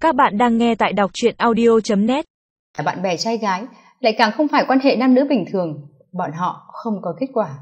Các bạn đang nghe tại đọc truyện audio.net. Bạn bè trai gái lại càng không phải quan hệ nam nữ bình thường, bọn họ không có kết quả.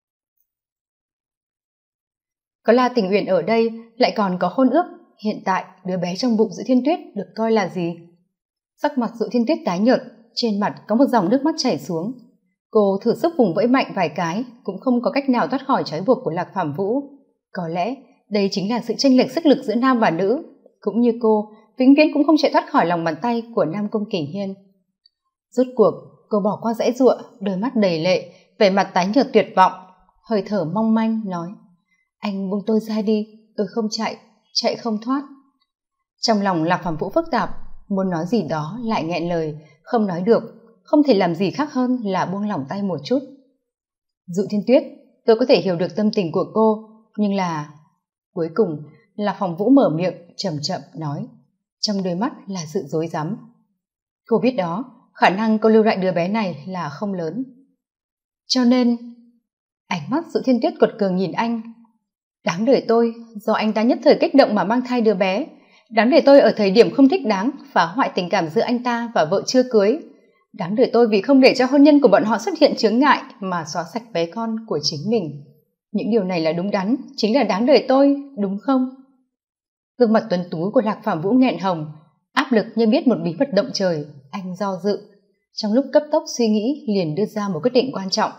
Có La Tình Uyển ở đây, lại còn có hôn ước. Hiện tại đứa bé trong bụng Dụ Thiên Tuyết được coi là gì? Sắc mặt Dụ Thiên Tuyết tái nhợt, trên mặt có một dòng nước mắt chảy xuống. Cô thử sức vùng vẫy mạnh vài cái, cũng không có cách nào thoát khỏi trói buộc của Lạc Phàm Vũ. Có lẽ đây chính là sự chênh lệch sức lực giữa nam và nữ, cũng như cô vĩnh viễn cũng không chạy thoát khỏi lòng bàn tay của Nam Cung Kình Hiên. Rốt cuộc cô bỏ qua giãy giụa, đôi mắt đầy lệ, vẻ mặt tái nhợt tuyệt vọng, hơi thở mong manh nói: anh buông tôi ra đi, tôi không chạy không thoát. Trong lòng Lạc Phàm Vũ phức tạp, muốn nói gì đó lại nghẹn lời, không nói được, không thể làm gì khác hơn là buông lỏng tay một chút. Dụ Thiên Tuyết, tôi có thể hiểu được tâm tình của cô, nhưng là... Cuối cùng Lạc Phàm Vũ mở miệng chậm chậm nói, trong đôi mắt là sự rối rắm. Cô biết đó, khả năng cô lưu lại đứa bé này là không lớn. Cho nên... Ánh mắt Dụ Thiên Tuyết quật cường nhìn anh. Đáng đời tôi, do anh ta nhất thời kích động mà mang thai đứa bé. Đáng đời tôi ở thời điểm không thích đáng phá hoại tình cảm giữa anh ta và vợ chưa cưới. Đáng đời tôi vì không để cho hôn nhân của bọn họ xuất hiện chướng ngại mà xóa sạch bé con của chính mình. Những điều này là đúng đắn, chính là đáng đời tôi, đúng không? Gương mặt tuấn tú của Lạc Phàm Vũ nghẹn hồng, áp lực như biết một bí mật động trời. Anh do dự, trong lúc cấp tốc suy nghĩ liền đưa ra một quyết định quan trọng.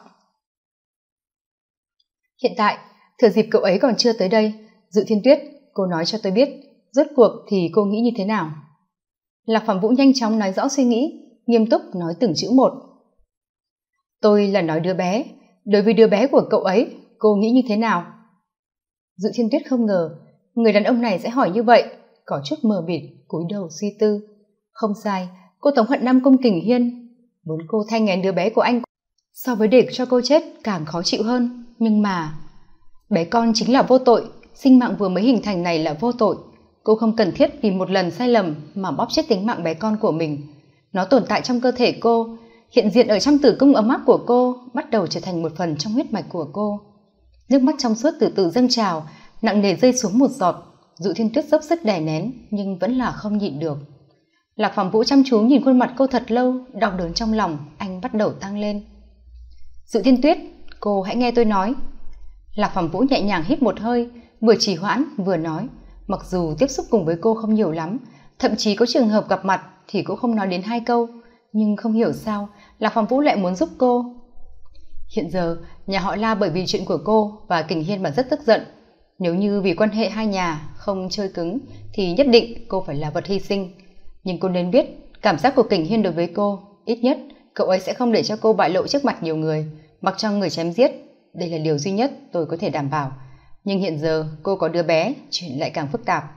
Hiện tại thừa dịp cậu ấy còn chưa tới đây, Dụ Thiên Tuyết, cô nói cho tôi biết rốt cuộc thì cô nghĩ như thế nào? Lạc Phàm Vũ nhanh chóng nói rõ suy nghĩ, nghiêm túc nói từng chữ một. Tôi là nói đứa bé, đối với đứa bé của cậu ấy cô nghĩ như thế nào? Dụ Thiên Tuyết không ngờ người đàn ông này sẽ hỏi như vậy, có chút mờ mịt cúi đầu suy tư. Không sai, cô thống hận Nam Cung Kình Hiên, muốn cô thay nghén đứa bé của anh so với để cho cô chết càng khó chịu hơn. Nhưng mà bé con chính là vô tội, sinh mạng vừa mới hình thành này là vô tội. Cô không cần thiết vì một lần sai lầm mà bóp chết tính mạng bé con của mình. Nó tồn tại trong cơ thể cô, hiện diện ở trong tử cung ấm áp của cô, bắt đầu trở thành một phần trong huyết mạch của cô. Nước mắt trong suốt từ từ dâng trào, nặng nề rơi xuống một giọt. Dụ Thiên Tuyết dốc sức đè nén nhưng vẫn là không nhịn được. Lạc Phàm Vũ chăm chú nhìn khuôn mặt cô thật lâu, đau đớn trong lòng anh bắt đầu tăng lên. Dụ Thiên Tuyết, cô hãy nghe tôi nói. Lạc Phàm Vũ nhẹ nhàng hít một hơi, vừa trì hoãn vừa nói. Mặc dù tiếp xúc cùng với cô không nhiều lắm, thậm chí có trường hợp gặp mặt thì cũng không nói đến 2 câu, nhưng không hiểu sao Lạc Phàm Vũ lại muốn giúp cô. Hiện giờ nhà họ La bởi vì chuyện của cô và Kình Hiên mà rất tức giận. Nếu như vì quan hệ hai nhà không chơi cứng thì nhất định cô phải là vật hy sinh. Nhưng cô nên biết cảm giác của Kình Hiên đối với cô, ít nhất cậu ấy sẽ không để cho cô bại lộ trước mặt nhiều người, mặc cho người chém giết. Đây là điều duy nhất tôi có thể đảm bảo. Nhưng hiện giờ cô có đứa bé, chuyện lại càng phức tạp.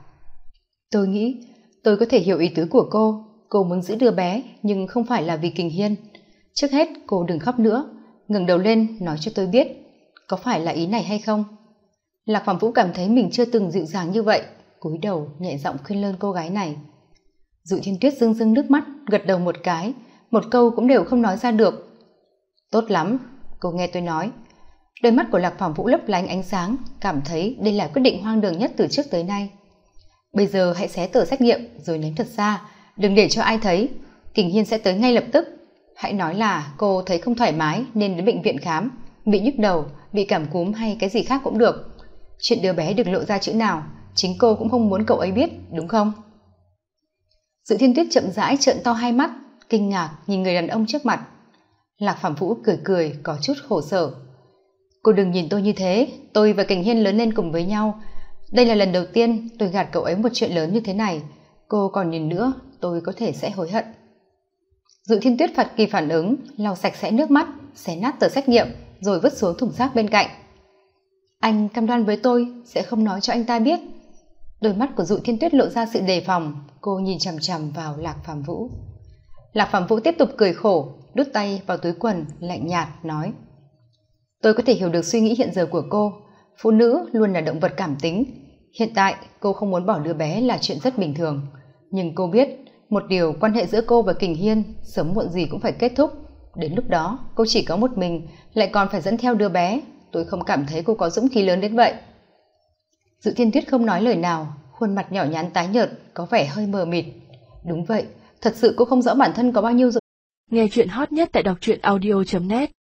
Tôi nghĩ tôi có thể hiểu ý tứ của cô. Cô muốn giữ đứa bé nhưng không phải là vì Kình Hiên. Trước hết cô đừng khóc nữa, ngẩng đầu lên nói cho tôi biết, có phải là ý này hay không? Lạc Phàm Vũ cảm thấy mình chưa từng dịu dàng như vậy, cúi đầu nhẹ giọng khuyên lơn cô gái này. Dụ Thiên Tuyết rưng rưng nước mắt, gật đầu một cái, một câu cũng đều không nói ra được. Tốt lắm, cô nghe tôi nói. Đôi mắt của Lạc Phàm Vũ lấp lánh ánh sáng, cảm thấy đây là quyết định hoang đường nhất từ trước tới nay. Bây giờ hãy xé tờ xét nghiệm rồi ném thật xa, đừng để cho ai thấy. Kình Hiên sẽ tới ngay lập tức. Hãy nói là cô thấy không thoải mái nên đến bệnh viện khám, bị nhức đầu, bị cảm cúm hay cái gì khác cũng được. Chuyện đứa bé đừng lộ ra chữ nào, chính cô cũng không muốn cậu ấy biết, đúng không? Dụ Thiên Tuyết chậm rãi trợn to hai mắt, kinh ngạc nhìn người đàn ông trước mặt. Lạc Phàm Vũ cười cười có chút khổ sở. Cô đừng nhìn tôi như thế, tôi và Kình Hiên lớn lên cùng với nhau. Đây là lần đầu tiên tôi gạt cậu ấy một chuyện lớn như thế này. Cô còn nhìn nữa, tôi có thể sẽ hối hận. Dụ Thiên Tuyết kịp phản ứng, lau sạch sẽ nước mắt, xé nát tờ xét nghiệm rồi vứt xuống thùng rác bên cạnh. Anh cam đoan với tôi sẽ không nói cho anh ta biết. Đôi mắt của Dụ Thiên Tuyết lộ ra sự đề phòng, cô nhìn chằm chằm vào Lạc Phàm Vũ. Lạc Phàm Vũ tiếp tục cười khổ, đút tay vào túi quần, lạnh nhạt nói: tôi có thể hiểu được suy nghĩ hiện giờ của cô, phụ nữ luôn là động vật cảm tính. Hiện tại cô không muốn bỏ đứa bé là chuyện rất bình thường, nhưng cô biết một điều, quan hệ giữa cô và Kình Hiên sớm muộn gì cũng phải kết thúc. Đến lúc đó cô chỉ có một mình, lại còn phải dẫn theo đứa bé. Tôi không cảm thấy cô có dũng khí lớn đến vậy. Dụ Thiên Tuyết không nói lời nào, khuôn mặt nhỏ nhắn tái nhợt có vẻ hơi mờ mịt. Đúng vậy, thật sự cô không rõ bản thân có bao nhiêu dự. Nghe chuyện hot nhất tại đọc truyện audio.net